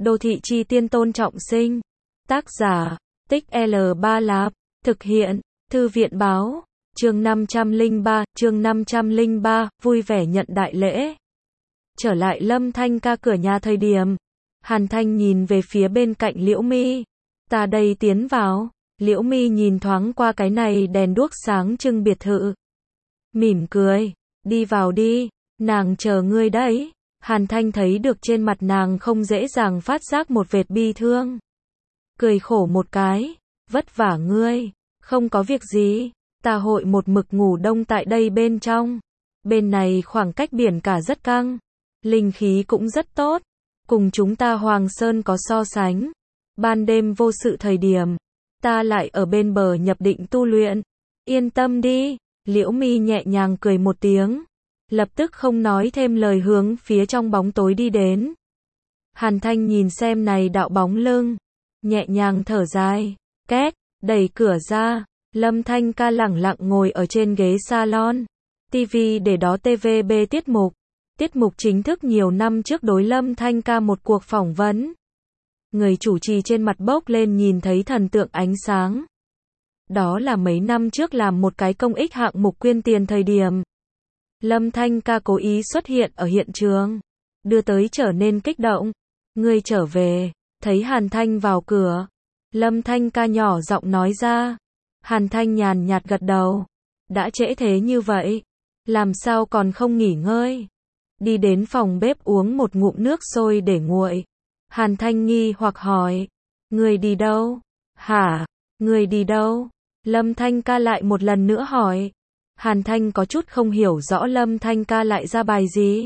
Đô thị chi tiên Tôn Trọng Sinh. Tác giả, Tích L3 Lạp. Thực hiện, Thư viện báo. Chương 503, vui vẻ nhận đại lễ. Trở lại Lâm Thanh ca cửa nhà thời điểm. Hàn Thanh nhìn về phía bên cạnh Liễu Mi. Ta đây tiến vào. Liễu Mi nhìn thoáng qua cái này đèn đuốc sáng trưng biệt thự. Mỉm cười. Đi vào đi. Nàng chờ ngươi đấy. Hàn Thanh thấy được trên mặt nàng không dễ dàng phát giác một vệt bi thương. Cười khổ một cái. Vất vả ngươi. Không có việc gì. Ta hội một mực ngủ đông tại đây bên trong. Bên này khoảng cách biển cả rất căng. Linh khí cũng rất tốt. Cùng chúng ta Hoàng Sơn có so sánh. Ban đêm vô sự thời điểm. Ta lại ở bên bờ nhập định tu luyện. Yên tâm đi. Liễu Mi nhẹ nhàng cười một tiếng. Lập tức không nói thêm lời hướng phía trong bóng tối đi đến. Hàn Thanh nhìn xem này đạo bóng lưng. Nhẹ nhàng thở dài. Két, đẩy cửa ra. Lâm Thanh ca lẳng lặng ngồi ở trên ghế salon. TV để đó TVB tiết mục. Tiết mục chính thức nhiều năm trước đối Lâm Thanh ca một cuộc phỏng vấn. Người chủ trì trên mặt bốc lên nhìn thấy thần tượng ánh sáng. Đó là mấy năm trước làm một cái công ích hạng mục quyên tiền thời điểm. Lâm Thanh ca cố ý xuất hiện ở hiện trường. Đưa tới trở nên kích động. Ngươi trở về. Thấy Hàn Thanh vào cửa. Lâm Thanh ca nhỏ giọng nói ra. Hàn Thanh nhàn nhạt gật đầu. Đã trễ thế như vậy. Làm sao còn không nghỉ ngơi. Đi đến phòng bếp uống một ngụm nước sôi để nguội. Hàn Thanh nghi hoặc hỏi. Ngươi đi đâu? Hả? Ngươi đi đâu? Lâm Thanh ca lại một lần nữa hỏi. Hàn Thanh có chút không hiểu rõ Lâm Thanh ca lại ra bài gì.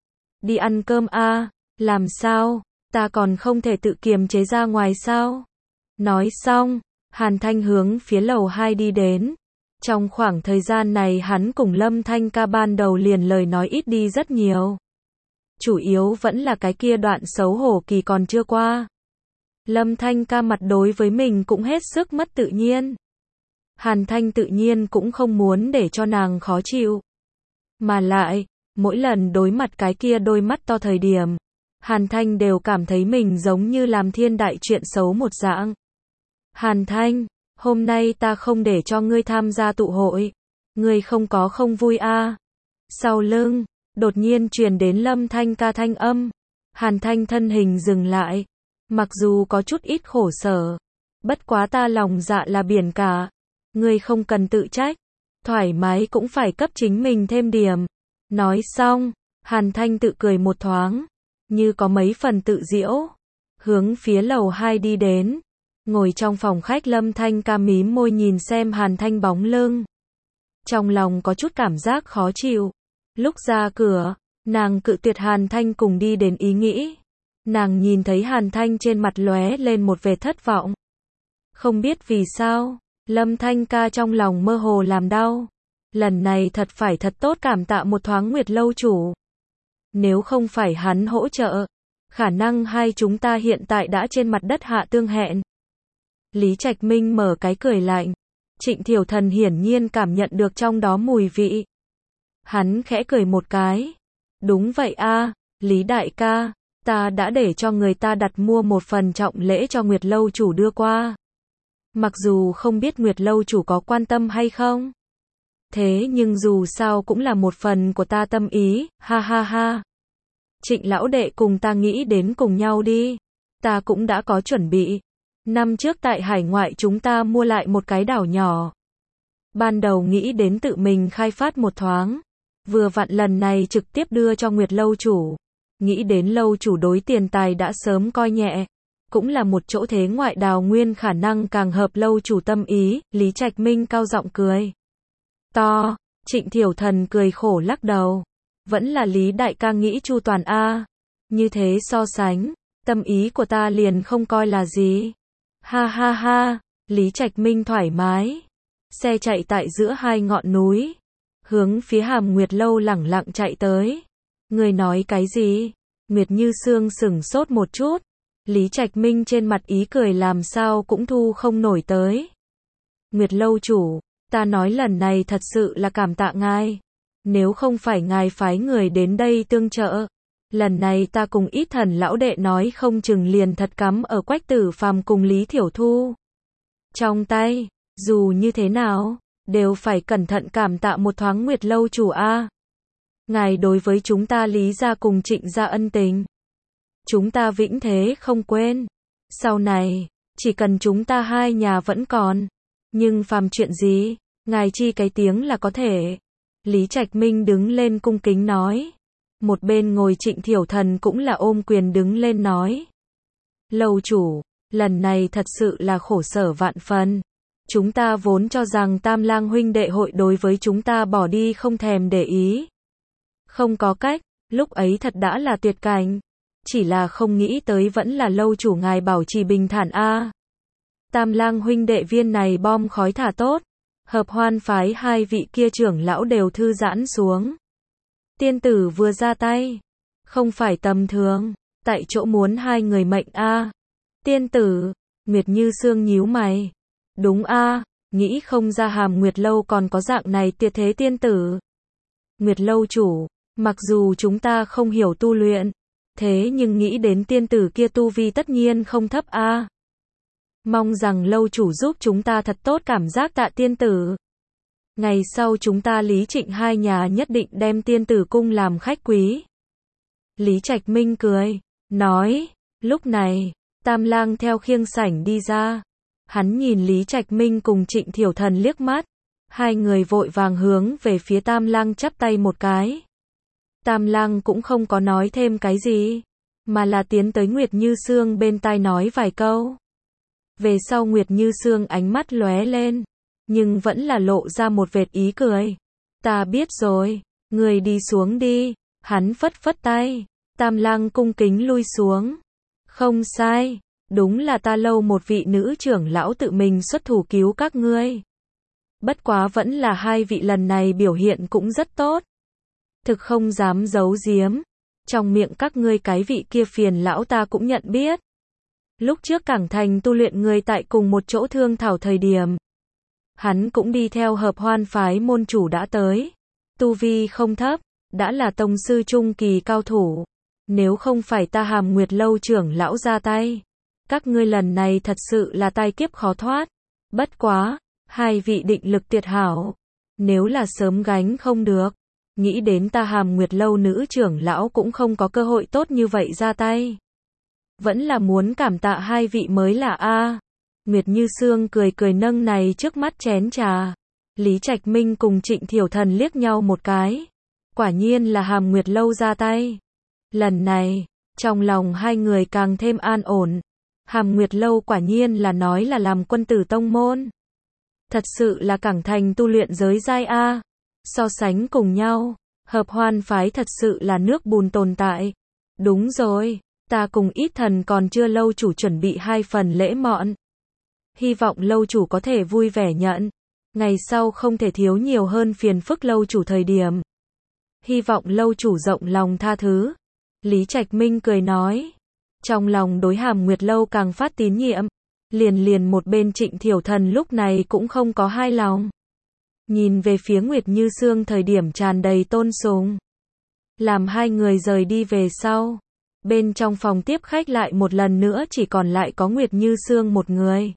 Đi ăn cơm à? Làm sao? Ta còn không thể tự kiềm chế ra ngoài sao? Nói xong, Hàn Thanh hướng phía lầu 2 đi đến. Trong khoảng thời gian này hắn cùng Lâm Thanh ca ban đầu liền lời nói ít đi rất nhiều. Chủ yếu vẫn là cái kia đoạn xấu hổ kỳ còn chưa qua. Lâm Thanh ca mặt đối với mình cũng hết sức mất tự nhiên. Hàn Thanh tự nhiên cũng không muốn để cho nàng khó chịu. Mà lại, mỗi lần đối mặt cái kia đôi mắt to thời điểm, Hàn Thanh đều cảm thấy mình giống như làm thiên đại chuyện xấu một dạng. Hàn Thanh, hôm nay ta không để cho ngươi tham gia tụ hội. Ngươi không có không vui à? Sau lưng, đột nhiên truyền đến Lâm Thanh ca thanh âm. Hàn Thanh thân hình dừng lại. Mặc dù có chút ít khổ sở. Bất quá ta lòng dạ là biển cả. Ngươi không cần tự trách. Thoải mái cũng phải cấp chính mình thêm điểm. Nói xong, Hàn Thanh tự cười một thoáng. Như có mấy phần tự giễu. Hướng phía lầu 2 đi đến. Ngồi trong phòng khách Lâm Thanh ca mím môi nhìn xem Hàn Thanh bóng lưng. Trong lòng có chút cảm giác khó chịu. Lúc ra cửa, nàng cự tuyệt Hàn Thanh cùng đi đến ý nghĩ. Nàng nhìn thấy Hàn Thanh trên mặt lóe lên một vẻ thất vọng. Không biết vì sao, Lâm Thanh ca trong lòng mơ hồ làm đau. Lần này thật phải thật tốt cảm tạ một thoáng Nguyệt lâu chủ. Nếu không phải hắn hỗ trợ, khả năng hai chúng ta hiện tại đã trên mặt đất hạ tương hẹn. Lý Trạch Minh mở cái cười lạnh. Trịnh Thiểu Thần hiển nhiên cảm nhận được trong đó mùi vị. Hắn khẽ cười một cái. Đúng vậy a, Lý đại ca, ta đã để cho người ta đặt mua một phần trọng lễ cho Nguyệt lâu chủ đưa qua. Mặc dù không biết Nguyệt lâu chủ có quan tâm hay không. Thế nhưng dù sao cũng là một phần của ta tâm ý, ha ha ha. Trịnh lão đệ cùng ta nghĩ đến cùng nhau đi. Ta cũng đã có chuẩn bị. Năm trước tại hải ngoại chúng ta mua lại một cái đảo nhỏ. Ban đầu nghĩ đến tự mình khai phát một thoáng. Vừa vặn lần này trực tiếp đưa cho Nguyệt lâu chủ. Nghĩ đến lâu chủ đối tiền tài đã sớm coi nhẹ. Cũng là một chỗ thế ngoại đào nguyên khả năng càng hợp lâu chủ tâm ý. Lý Trạch Minh cao giọng cười. To, Trịnh Thiểu Thần cười khổ lắc đầu. Vẫn là Lý đại ca nghĩ chu toàn a. Như thế so sánh, tâm ý của ta liền không coi là gì. Ha ha ha, Lý Trạch Minh thoải mái. Xe chạy tại giữa hai ngọn núi. Hướng phía Hàm Nguyệt lâu lẳng lặng chạy tới. Người nói cái gì? Nguyệt Như Sương sửng sốt một chút. Lý Trạch Minh trên mặt ý cười làm sao cũng thu không nổi tới. Nguyệt lâu chủ, ta nói lần này thật sự là cảm tạ ngài. Nếu không phải ngài phái người đến đây tương trợ, lần này ta cùng Ít Thần lão đệ nói không chừng liền thật cắm ở Quách Tử Phàm cùng Lý Thiểu Thu trong tay, dù như thế nào, đều phải cẩn thận cảm tạ một thoáng Nguyệt lâu chủ a. Ngài đối với chúng ta Lý gia cùng Trịnh gia ân tình, chúng ta vĩnh thế không quên. Sau này, chỉ cần chúng ta hai nhà vẫn còn, nhưng phàm chuyện gì, ngài chi cái tiếng là có thể. Lý Trạch Minh đứng lên cung kính nói. Một bên ngồi Trịnh Thiểu Thần cũng là ôm quyền đứng lên nói. Lâu chủ, lần này thật sự là khổ sở vạn phần. Chúng ta vốn cho rằng Tam Lang huynh đệ hội đối với chúng ta bỏ đi không thèm để ý. Không có cách, lúc ấy thật đã là tuyệt cảnh. Chỉ là không nghĩ tới vẫn là lâu chủ ngài bảo trì bình thản a. Tam Lang huynh đệ viên này bom khói thả tốt. Hợp Hoan phái hai vị kia trưởng lão đều thư giãn xuống. Tiên tử vừa ra tay, không phải tầm thường, tại chỗ muốn hai người mệnh a. Tiên tử, Nguyệt Như Sương nhíu mày. Đúng a, nghĩ không ra Hàm Nguyệt lâu còn có dạng này tuyệt thế tiên tử. Nguyệt lâu chủ, mặc dù chúng ta không hiểu tu luyện, thế nhưng nghĩ đến tiên tử kia tu vi tất nhiên không thấp a. Mong rằng lâu chủ giúp chúng ta thật tốt cảm giác tạ tiên tử. Ngày sau chúng ta Lý Trịnh hai nhà nhất định đem tiên tử cung làm khách quý. Lý Trạch Minh cười, nói, lúc này, Tam Lang theo khiêng sảnh đi ra. Hắn nhìn Lý Trạch Minh cùng Trịnh Thiểu Thần liếc mắt. Hai người vội vàng hướng về phía Tam Lang chắp tay một cái. Tam Lang cũng không có nói thêm cái gì, mà là tiến tới Nguyệt Như Sương bên tai nói vài câu. Về sau Nguyệt Như Sương ánh mắt lóe lên, nhưng vẫn là lộ ra một vệt ý cười. Ta biết rồi, người đi xuống đi. Hắn phất phất tay, Tam Lang cung kính lui xuống. Không sai, đúng là ta lâu một vị nữ trưởng lão tự mình xuất thủ cứu các ngươi. Bất quá vẫn là hai vị lần này biểu hiện cũng rất tốt. Thực không dám giấu giếm, trong miệng các ngươi cái vị kia phiền lão ta cũng nhận biết. Lúc trước Cảng Thành tu luyện người tại cùng một chỗ thương thảo thời điểm, hắn cũng đi theo Hợp Hoan phái môn chủ đã tới. Tu vi không thấp, đã là tông sư trung kỳ cao thủ. Nếu không phải ta Hàm Nguyệt lâu trưởng lão ra tay, các ngươi lần này thật sự là tai kiếp khó thoát. Bất quá, hai vị định lực tuyệt hảo. Nếu là sớm gánh không được, nghĩ đến ta Hàm Nguyệt lâu nữ trưởng lão cũng không có cơ hội tốt như vậy ra tay. Vẫn là muốn cảm tạ hai vị mới là a. Nguyệt Như Sương cười cười nâng này trước mắt chén trà. Lý Trạch Minh cùng Trịnh Thiểu Thần liếc nhau một cái. Quả nhiên là Hàm Nguyệt lâu ra tay. Lần này, trong lòng hai người càng thêm an ổn. Hàm Nguyệt lâu quả nhiên là nói là làm quân tử tông môn. Thật sự là Cảng Thành tu luyện giới giai a. So sánh cùng nhau, Hợp Hoan phái thật sự là nước bùn tồn tại. Đúng rồi, ta cùng Ít Thần còn chưa lâu chủ chuẩn bị 2 phần lễ mọn. Hy vọng lâu chủ có thể vui vẻ nhận. Ngày sau không thể thiếu nhiều hơn phiền phức lâu chủ thời điểm. Hy vọng lâu chủ rộng lòng tha thứ. Lý Trạch Minh cười nói. Trong lòng đối Hàm Nguyệt lâu càng phát tín nhiệm. Liền một bên Trịnh Thiểu Thần lúc này cũng không có hai lòng. Nhìn về phía Nguyệt Như Sương thời điểm tràn đầy tôn sùng. Làm hai người rời đi về sau. Bên trong phòng tiếp khách lại một lần nữa chỉ còn lại có Nguyệt Như Sương một người.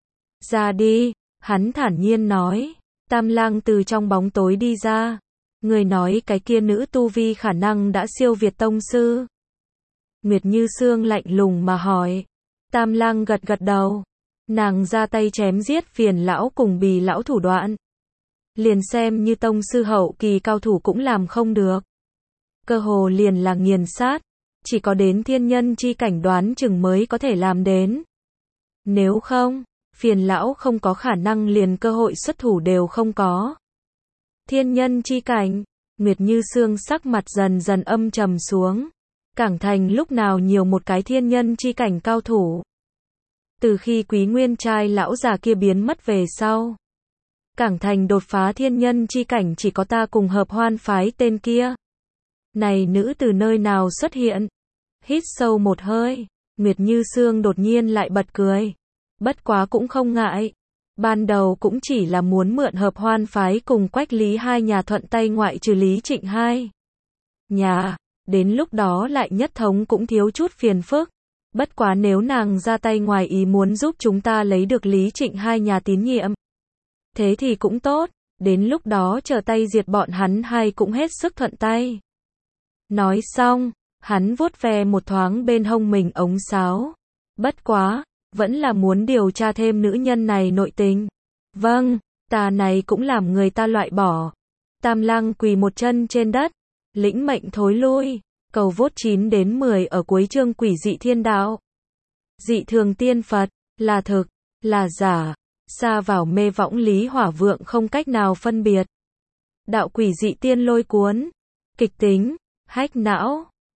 Ra đi, hắn thản nhiên nói. Tam Lang từ trong bóng tối đi ra. Người nói cái kia nữ tu vi khả năng đã siêu việt tông sư. Nguyệt Như Sương lạnh lùng mà hỏi. Tam Lang gật gật đầu. Nàng ra tay chém giết phiền lão cùng bì lão thủ đoạn. Liền xem như tông sư hậu kỳ cao thủ cũng làm không được. Cơ hồ liền là nghiền sát. Chỉ có đến thiên nhân chi cảnh đoán chừng mới có thể làm đến. Nếu không, phiền lão không có khả năng liền cơ hội xuất thủ đều không có. Thiên nhân chi cảnh, Nguyệt Như Sương sắc mặt dần dần âm trầm xuống. Cảng Thành lúc nào nhiều một cái thiên nhân chi cảnh cao thủ. Từ khi Quý Nguyên trai lão già kia biến mất về sau, Cảng Thành đột phá thiên nhân chi cảnh chỉ có ta cùng Hợp Hoan phái tên kia. Này nữ từ nơi nào xuất hiện? Hít sâu một hơi, Nguyệt Như Sương đột nhiên lại bật cười. Bất quá cũng không ngại. Ban đầu cũng chỉ là muốn mượn Hợp Hoan phái cùng Quách Lý hai nhà thuận tay ngoại trừ Lý Trịnh hai nhà. đến lúc đó lại nhất thống cũng thiếu chút phiền phức. Bất quá nếu nàng ra tay ngoài ý muốn giúp chúng ta lấy được Lý Trịnh hai nhà tín nhiệm. Thế thì cũng tốt, đến lúc đó chờ tay diệt bọn hắn hay cũng hết sức thuận tay. Nói xong, hắn vuốt ve một thoáng bên hông mình ống sáo. Bất quá, vẫn là muốn điều tra thêm nữ nhân này nội tình. Vâng, ta này cũng làm người ta loại bỏ. Tam Lăng quỳ một chân trên đất, lĩnh mệnh thối lui. Cầu vốt 9 đến 10 ở cuối chương Quỷ dị thiên đạo. Dị thường tiên Phật, là thực, là giả, xa vào mê võng Lý Hỏa Vượng không cách nào phân biệt. Đạo quỷ dị tiên lôi cuốn, kịch tính, hách não.